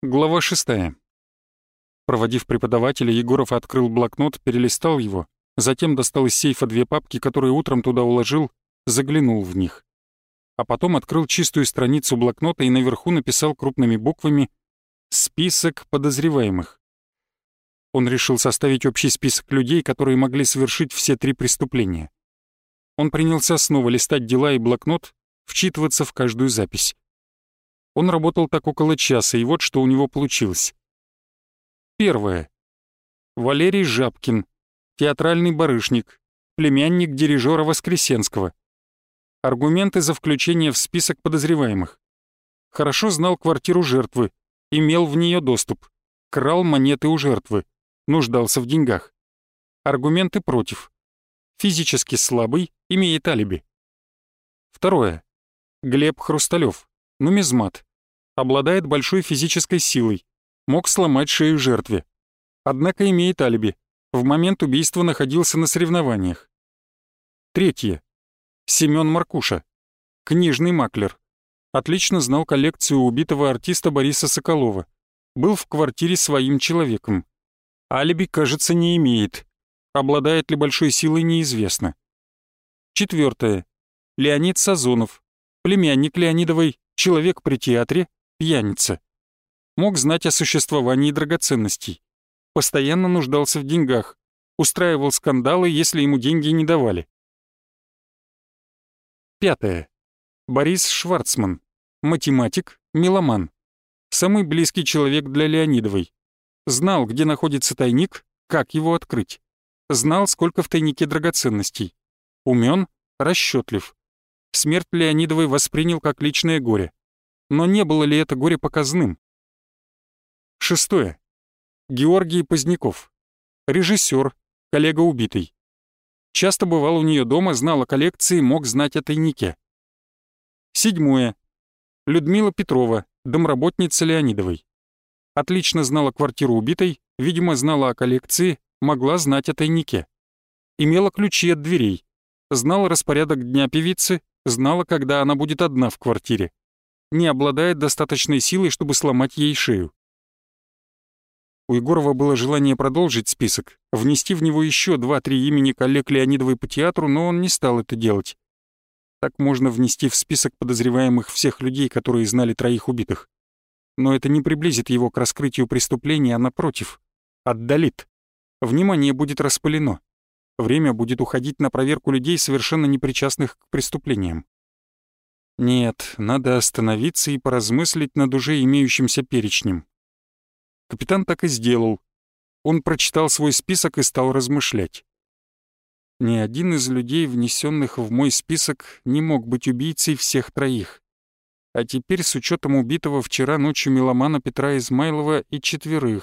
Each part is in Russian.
Глава 6. Проводив преподавателя, Егоров открыл блокнот, перелистал его, затем достал из сейфа 2 папки, которые утром туда уложил, заглянул в них. А потом открыл чистую страницу блокнота и наверху написал крупными буквами «Список подозреваемых». Он решил составить общий список людей, которые могли совершить все 3 преступления. Он принялся снова листать дела и блокнот, вчитываться в каждую запись. Он работал так около часа, и вот что у него получилось. Первое. Валерий Жабкин, театральный барышник, племянник дирижера Воскресенского. Аргументы за включение в список подозреваемых. Хорошо знал квартиру жертвы, имел в нее доступ, крал монеты у жертвы, нуждался в деньгах. Аргументы против. Физически слабый, имеет алиби. Второе. Глеб Хрусталев, нумизмат. Обладает большой физической силой, мог сломать шею жертве. Однако имеет алиби. В момент убийства находился на соревнованиях. Третье. Семён Маркуша, книжный маклер. Отлично знал коллекцию убитого артиста Бориса Соколова. Был в квартире своим человеком. Алиби, кажется, не имеет. Обладает ли большой силой, неизвестно. Четвертое. Леонид Сазонов, племянник Леонидовой, человек при театре, пьяница. Мог знать о существовании драгоценностей. Постоянно нуждался в деньгах. Устраивал скандалы, если ему деньги не давали. Пятое. Борис Шварцман, математик, меломан. Самый близкий человек для Леонидовой. Знал, где находится тайник, как его открыть. Знал, сколько в тайнике драгоценностей. Умён, расчётлив. Смерть Леонидовой воспринял как личное горе. Но не было ли это горе показным? Шестое. Георгий Поздняков, режиссер, коллега убитой. Часто бывал у нее дома, знал о коллекции, мог знать о тайнике. Седьмое. Людмила Петрова, домработница Леонидовой. Отлично знала квартиру убитой, видимо, знала о коллекции, могла знать о тайнике. Имела ключи от дверей. Знала распорядок дня певицы, знала, когда она будет одна в квартире. Не обладает достаточной силой, чтобы сломать ей шею. У Егорова было желание продолжить список, внести в него еще 2-3 имени коллег Леонидовой по театру, но он не стал это делать. Так можно внести в список подозреваемых всех людей, которые знали 3 убитых. Но это не приблизит его к раскрытию преступления, а напротив, отдалит. Внимание будет распылено. Время будет уходить на проверку людей, совершенно непричастных к преступлениям. Нет, надо остановиться и поразмыслить над уже имеющимся перечнем. Капитан так и сделал. Он прочитал свой список и стал размышлять. Ни один из людей, внесенных в мой список, не мог быть убийцей всех 3. А теперь с учетом убитого вчера ночью меломана Петра Измайлова и 4.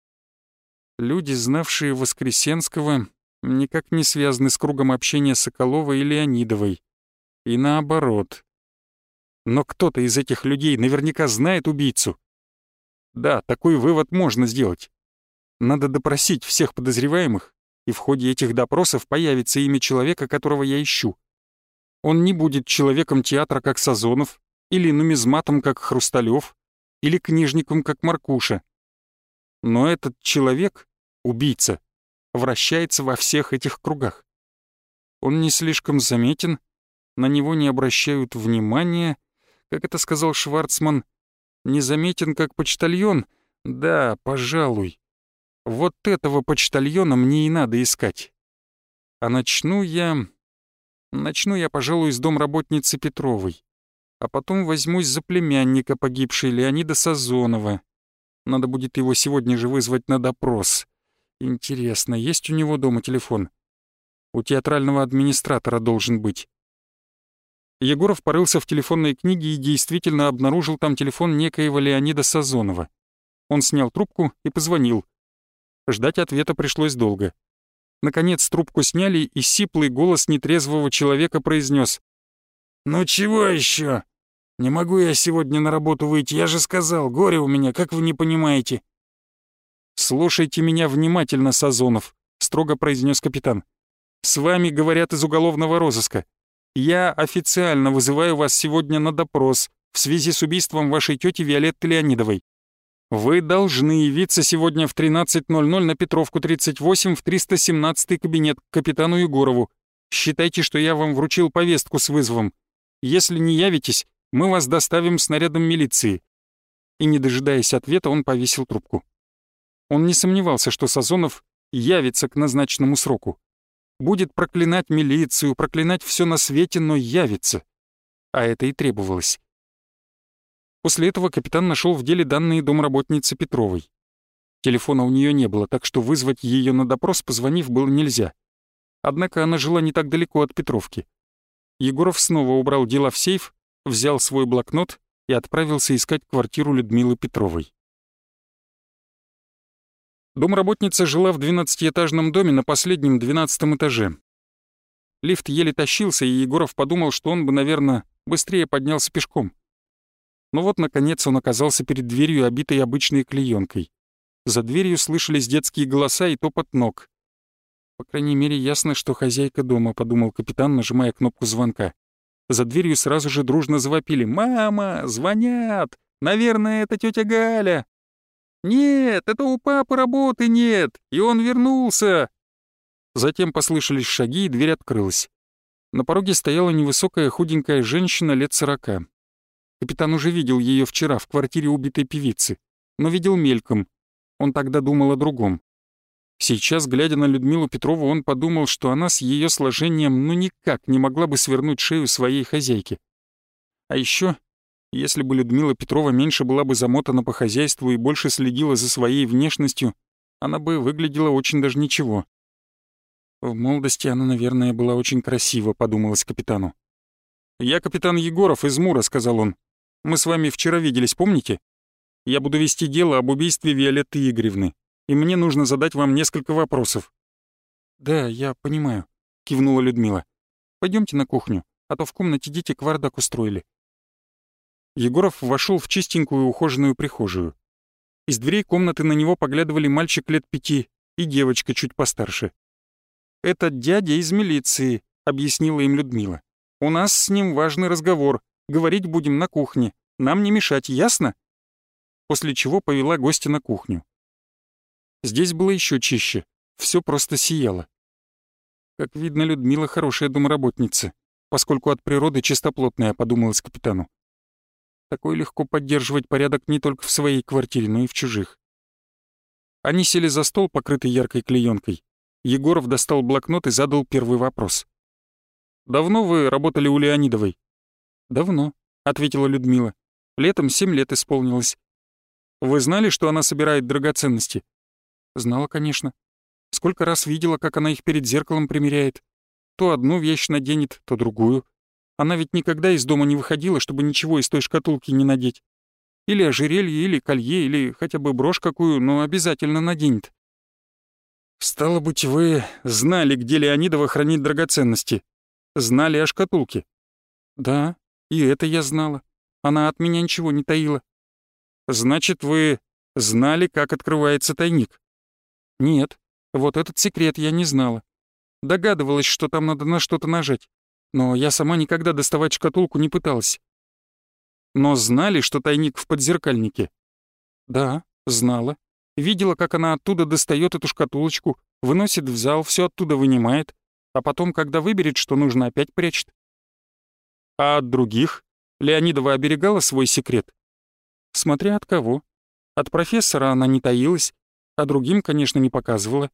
Люди, знавшие Воскресенского, никак не связаны с кругом общения Соколова и Леонидовой. И наоборот. Но кто-то из этих людей наверняка знает убийцу. Да, такой вывод можно сделать. Надо допросить всех подозреваемых, и в ходе этих допросов появится имя человека, которого я ищу. Он не будет человеком театра, как Сазонов, или нумизматом, как Хрусталев, или книжником, как Маркуша. Но этот человек, убийца, вращается во всех этих кругах. Он не слишком заметен, на него не обращают внимания, как это сказал Шварцман, незаметен как почтальон? Да, пожалуй. Вот этого почтальона мне и надо искать. А начну я, пожалуй, с домработницы Петровой. А потом возьмусь за племянника погибшей Леонида Сазонова. Надо будет его сегодня же вызвать на допрос. Интересно, есть у него дома телефон? У театрального администратора должен быть. Егоров порылся в телефонной книге и действительно обнаружил там телефон некоего Леонида Сазонова. Он снял трубку и позвонил. Ждать ответа пришлось долго. Наконец трубку сняли, и сиплый голос нетрезвого человека произнес: «Ну чего еще? Не могу я сегодня на работу выйти, я же сказал, горе у меня, как вы не понимаете». «Слушайте меня внимательно, Сазонов», — строго произнес капитан. «С вами говорят из уголовного розыска. Я официально вызываю вас сегодня на допрос в связи с убийством вашей тети Виолетты Леонидовой. Вы должны явиться сегодня в 13:00 на Петровку 38 в 317 кабинет к капитану Егорову. Считайте, что я вам вручил повестку с вызовом. Если не явитесь, мы вас доставим снарядом милиции». И, не дожидаясь ответа, он повесил трубку. Он не сомневался, что Сазонов явится к назначенному сроку. Будет проклинать милицию, проклинать все на свете, но явится. А это и требовалось. После этого капитан нашел в деле данные домработницы Петровой. Телефона у нее не было, так что вызвать ее на допрос, позвонив, было нельзя. Однако она жила не так далеко от Петровки. Егоров снова убрал дела в сейф, взял свой блокнот и отправился искать квартиру Людмилы Петровой. Домработница жила в 12-этажном доме на последнем 12-м этаже. Лифт еле тащился, и Егоров подумал, что он бы, наверное, быстрее поднялся пешком. Но вот, наконец, он оказался перед дверью, обитой обычной клеенкой. За дверью слышались детские голоса и топот ног. «По крайней мере, ясно, что хозяйка дома», — подумал капитан, нажимая кнопку звонка. За дверью сразу же дружно завопили: «Мама! Звонят! Наверное, это тетя Галя!» «Нет, это у папы работы нет, и он вернулся!» Затем послышались шаги, и дверь открылась. На пороге стояла невысокая худенькая женщина лет 40. Капитан уже видел ее вчера в квартире убитой певицы, но видел мельком. Он тогда думал о другом. Сейчас, глядя на Людмилу Петрову, он подумал, что она с ее сложением ну никак не могла бы свернуть шею своей хозяйке. А еще, если бы Людмила Петрова меньше была бы замотана по хозяйству и больше следила за своей внешностью, она бы выглядела очень даже ничего. В молодости она, наверное, была очень красива, подумалось капитану. «Я капитан Егоров из Мура», — сказал он. «Мы с вами вчера виделись, помните? Я буду вести дело об убийстве Виолетты Игоревны, и мне нужно задать вам несколько вопросов». «Да, я понимаю», — кивнула Людмила. «Пойдемте на кухню, а то в комнате дети кавардак устроили». Егоров вошел в чистенькую ухоженную прихожую. Из дверей комнаты на него поглядывали мальчик лет 5 и девочка чуть постарше. «Это дядя из милиции», — объяснила им Людмила. «У нас с ним важный разговор. Говорить будем на кухне. Нам не мешать, ясно?» После чего повела гостя на кухню. Здесь было еще чище. Все просто сияло. Как видно, Людмила хорошая домработница, поскольку от природы чистоплотная, подумалось капитану. Такой легко поддерживать порядок не только в своей квартире, но и в чужих. Они сели за стол, покрытый яркой клеенкой. Егоров достал блокнот и задал первый вопрос. «Давно вы работали у Леонидовой?» «Давно», — ответила Людмила. «Летом 7 лет исполнилось». «Вы знали, что она собирает драгоценности?» «Знала, конечно. Сколько раз видела, как она их перед зеркалом примеряет. То одну вещь наденет, то другую. Она ведь никогда из дома не выходила, чтобы ничего из той шкатулки не надеть. Или ожерелье, или колье, или хотя бы брошь какую, но обязательно наденет». «Стало быть, вы знали, где Леонидова хранит драгоценности? Знали о шкатулке?» «Да, и это я знала. Она от меня ничего не таила». «Значит, вы знали, как открывается тайник?» «Нет, вот этот секрет я не знала. Догадывалась, что там надо на что-то нажать. Но я сама никогда доставать шкатулку не пыталась». «Но знали, что тайник в подзеркальнике?» «Да, знала. Видела, как она оттуда достает эту шкатулочку, выносит в зал, все оттуда вынимает, а потом, когда выберет, что нужно, опять прячет». «А от других? Леонидова оберегала свой секрет?» «Смотря от кого. От профессора она не таилась, а другим, конечно, не показывала».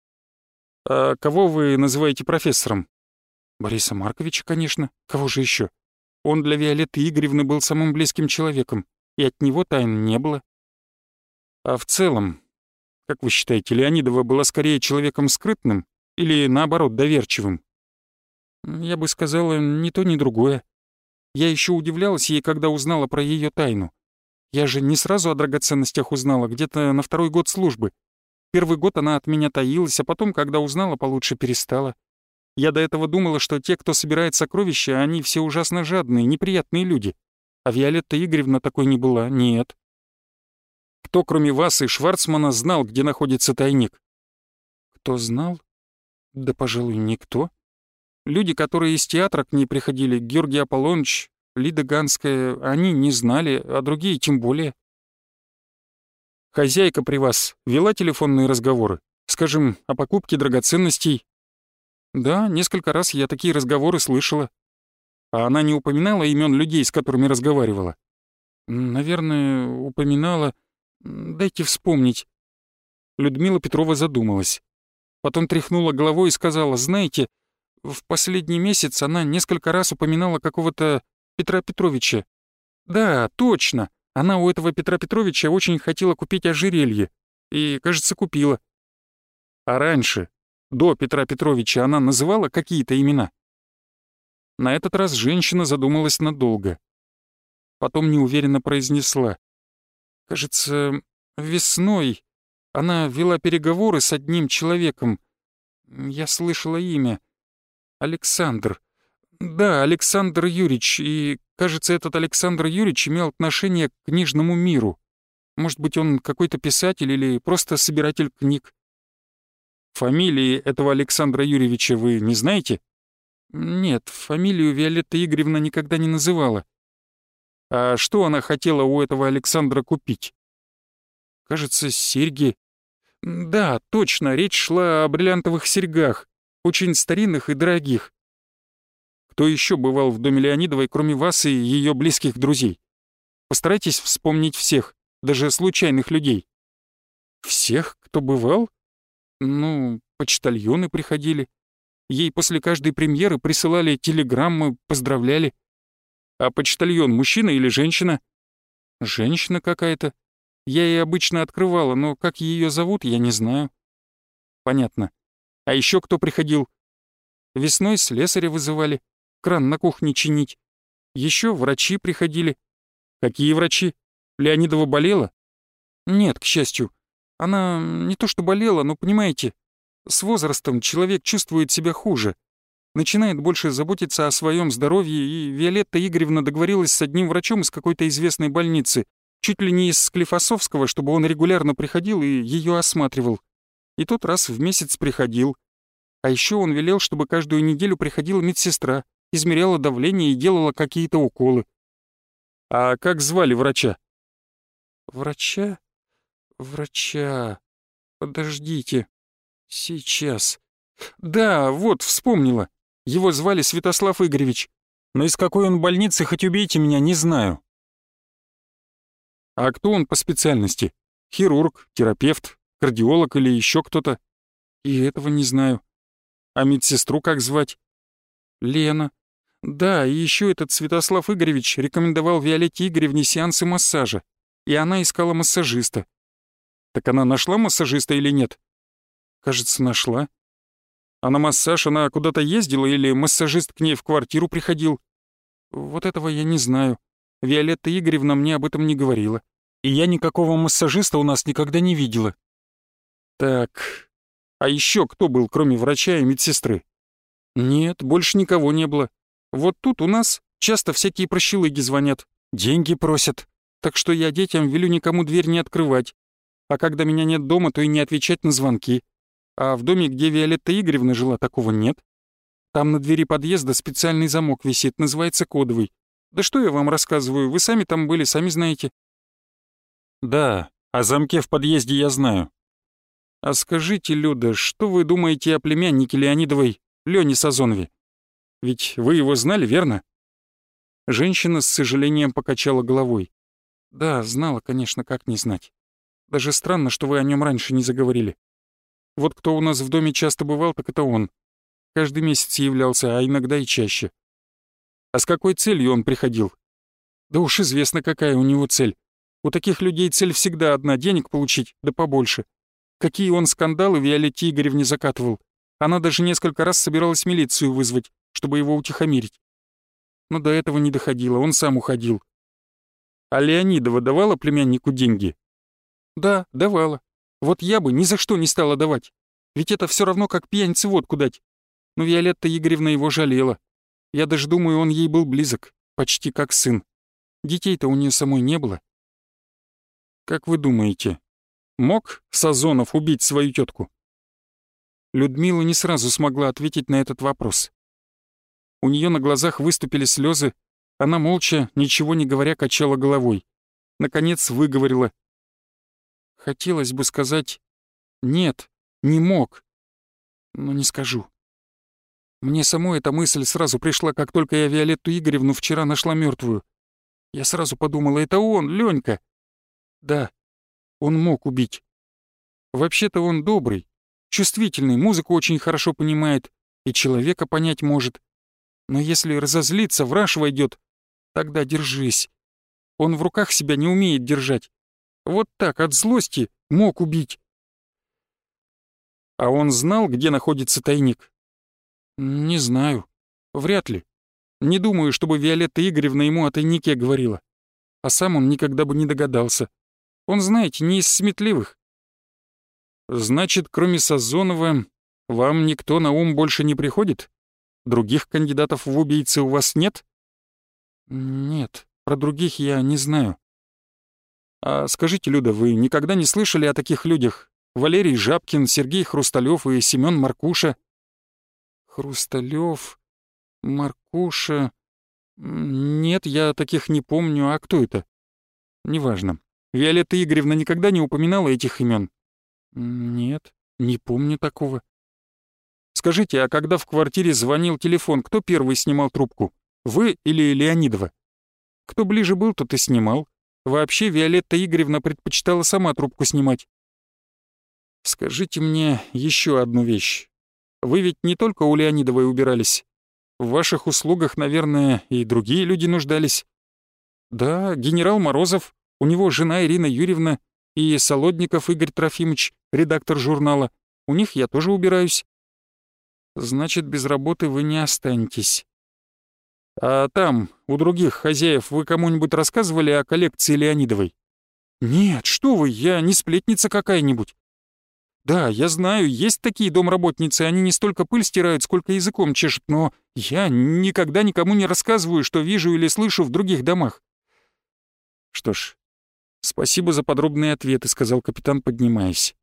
«А кого вы называете профессором?» «Бориса Марковича, конечно. Кого же еще? Он для Виолетты Игоревны был самым близким человеком, и от него тайн не было». «А в целом, как вы считаете, Леонидова была скорее человеком скрытным или, наоборот, доверчивым?» «Я бы сказала, ни то, ни другое. Я еще удивлялась ей, когда узнала про ее тайну. Я же не сразу о драгоценностях узнала, где-то на 2-й год службы. Первый год она от меня таилась, а потом, когда узнала, получше перестала. Я до этого думала, что те, кто собирает сокровища, они все ужасно жадные, неприятные люди. А Виолетта Игоревна такой не была, нет». «Кто, кроме вас и Шварцмана, знал, где находится тайник?» «Кто знал? Да, пожалуй, никто. Люди, которые из театра к ней приходили, Георгий Аполлоныч, Лида Ганская, они не знали, а другие тем более». Хозяйка при вас вела телефонные разговоры? Скажем, о покупке драгоценностей?» «Да, несколько раз я такие разговоры слышала». «А она не упоминала имен людей, с которыми разговаривала?» «Наверное, упоминала. Дайте вспомнить». Людмила Петрова задумалась. Потом тряхнула головой и сказала: «Знаете, в последний месяц она несколько раз упоминала какого-то Петра Петровича. Да, точно, она у этого Петра Петровича очень хотела купить ожерелье. И, кажется, купила». «А раньше, до Петра Петровича, она называла какие-то имена?» На этот раз женщина задумалась надолго. Потом неуверенно произнесла: «Кажется, весной она вела переговоры с одним человеком. Я слышала имя. Александр. Да, Александр Юрьевич. И, кажется, этот Александр Юрьевич имел отношение к книжному миру. Может быть, он какой-то писатель или просто собиратель книг». «Фамилии этого Александра Юрьевича вы не знаете?» «Нет, фамилию Виолетта Игоревна никогда не называла». «А что она хотела у этого Александра купить?» «Кажется, серьги». «Да, точно, речь шла о бриллиантовых серьгах, очень старинных и дорогих». «Кто еще бывал в доме Леонидовой, кроме вас и ее близких друзей? Постарайтесь вспомнить всех, даже случайных людей». «Всех, кто бывал? Ну, почтальоны приходили. Ей после каждой премьеры присылали телеграммы, поздравляли». «А почтальон мужчина или женщина?» «Женщина какая-то. Я ей обычно открывала, но как ее зовут, я не знаю». «Понятно. А еще кто приходил?» «Весной слесаря вызывали, кран на кухне чинить. Еще врачи приходили». «Какие врачи? Леонидова болела?» «Нет, к счастью. Она не то что болела, но, понимаете, с возрастом человек чувствует себя хуже. Начинает больше заботиться о своем здоровье, и Виолетта Игоревна договорилась с одним врачом из какой-то известной больницы, чуть ли не из Склифосовского, чтобы он регулярно приходил и ее осматривал. И тот раз в месяц приходил. А еще он велел, чтобы каждую неделю приходила медсестра, измеряла давление и делала какие-то уколы». «А как звали врача?» «Врача? Врача... Подождите. Сейчас. Да, вот, вспомнила. Его звали Святослав Игоревич. Но из какой он больницы, хоть убейте меня, не знаю». «А кто он по специальности? Хирург, терапевт, кардиолог или еще кто-то?» «И этого не знаю». «А медсестру как звать?» «Лена». «Да, и еще этот Святослав Игоревич рекомендовал Виолетте Игоревне сеансы массажа, и она искала массажиста». «Так она нашла массажиста или нет?» «Кажется, нашла». «А на массаж она куда-то ездила или массажист к ней в квартиру приходил?» «Вот этого я не знаю. Виолетта Игоревна мне об этом не говорила. И я никакого массажиста у нас никогда не видела». «Так, а еще кто был, кроме врача и медсестры?» «Нет, больше никого не было. Вот тут у нас часто всякие прощелыги звонят, деньги просят. Так что я детям велю никому дверь не открывать. А когда меня нет дома, то и не отвечать на звонки. А в доме, где Виолетта Игоревна жила, такого нет. Там на двери подъезда специальный замок висит, называется кодовый. Да что я вам рассказываю, вы сами там были, сами знаете». «Да, о замке в подъезде я знаю». «А скажите, Люда, что вы думаете о племяннике Леонидовой, Лёне Сазонове? Ведь вы его знали, верно?» Женщина с сожалением покачала головой. «Да, знала, конечно, как не знать. Даже странно, что вы о нем раньше не заговорили. Вот кто у нас в доме часто бывал, так это он. Каждый месяц являлся, а иногда и чаще». «А с какой целью он приходил?» «Да уж известно, какая у него цель. У таких людей цель всегда одна — денег получить, да побольше. Какие он скандалы Виолетте Игоревне закатывал. Она даже несколько раз собиралась милицию вызвать, чтобы его утихомирить. Но до этого не доходило, он сам уходил». «А Леонидова давала племяннику деньги?» «Да, давала. Вот я бы ни за что не стала давать. Ведь это все равно, как пьянице водку дать. Но Виолетта Игоревна его жалела. Я даже думаю, он ей был близок, почти как сын. Детей-то у нее самой не было». «Как вы думаете, мог Сазонов убить свою тетку?» Людмила не сразу смогла ответить на этот вопрос. У нее на глазах выступили слезы, она молча, ничего не говоря, качала головой. Наконец выговорила: Хотелось бы сказать «нет, не мог», но не скажу. Мне самой эта мысль сразу пришла, как только я Виолетту Игоревну вчера нашла мертвую. Я сразу подумала, это он, Ленька. Да, он мог убить. Вообще-то он добрый, чувствительный, музыку очень хорошо понимает и человека понять может. Но если разозлиться, в раж войдет, тогда держись. Он в руках себя не умеет держать. Вот так, от злости, мог убить. А он знал, где находится тайник? Не знаю. Вряд ли. Не думаю, чтобы Виолетта Игоревна ему о тайнике говорила. А сам он никогда бы не догадался. Он, знаете, не из сметливых. Значит, кроме Сазонова, вам никто на ум больше не приходит? Других кандидатов в убийцы у вас нет? Нет, про других я не знаю. А скажите, Люда, вы никогда не слышали о таких людях? Валерий Жабкин, Сергей Хрусталёв и Семён Маркуша. Хрусталёв, Маркуша... Нет, я таких не помню. А кто это? Неважно. Виолетта Игоревна никогда не упоминала этих имен? Нет, не помню такого. Скажите, а когда в квартире звонил телефон, кто первый снимал трубку? Вы или Леонидова? Кто ближе был, тот и снимал. Вообще, Виолетта Игоревна предпочитала сама трубку снимать. Скажите мне еще одну вещь. Вы ведь не только у Леонидовой убирались. В ваших услугах, наверное, и другие люди нуждались. Да, генерал Морозов, у него жена Ирина Юрьевна и Солодников Игорь Трофимович, редактор журнала. У них я тоже убираюсь. Значит, без работы вы не останетесь. А там, у других хозяев, вы кому-нибудь рассказывали о коллекции Леонидовой? Нет, что вы, я не сплетница какая-нибудь. Да, я знаю, есть такие домработницы, они не столько пыль стирают, сколько языком чешут, но я никогда никому не рассказываю, что вижу или слышу в других домах. Что ж, спасибо за подробные ответы, сказал капитан, поднимаясь.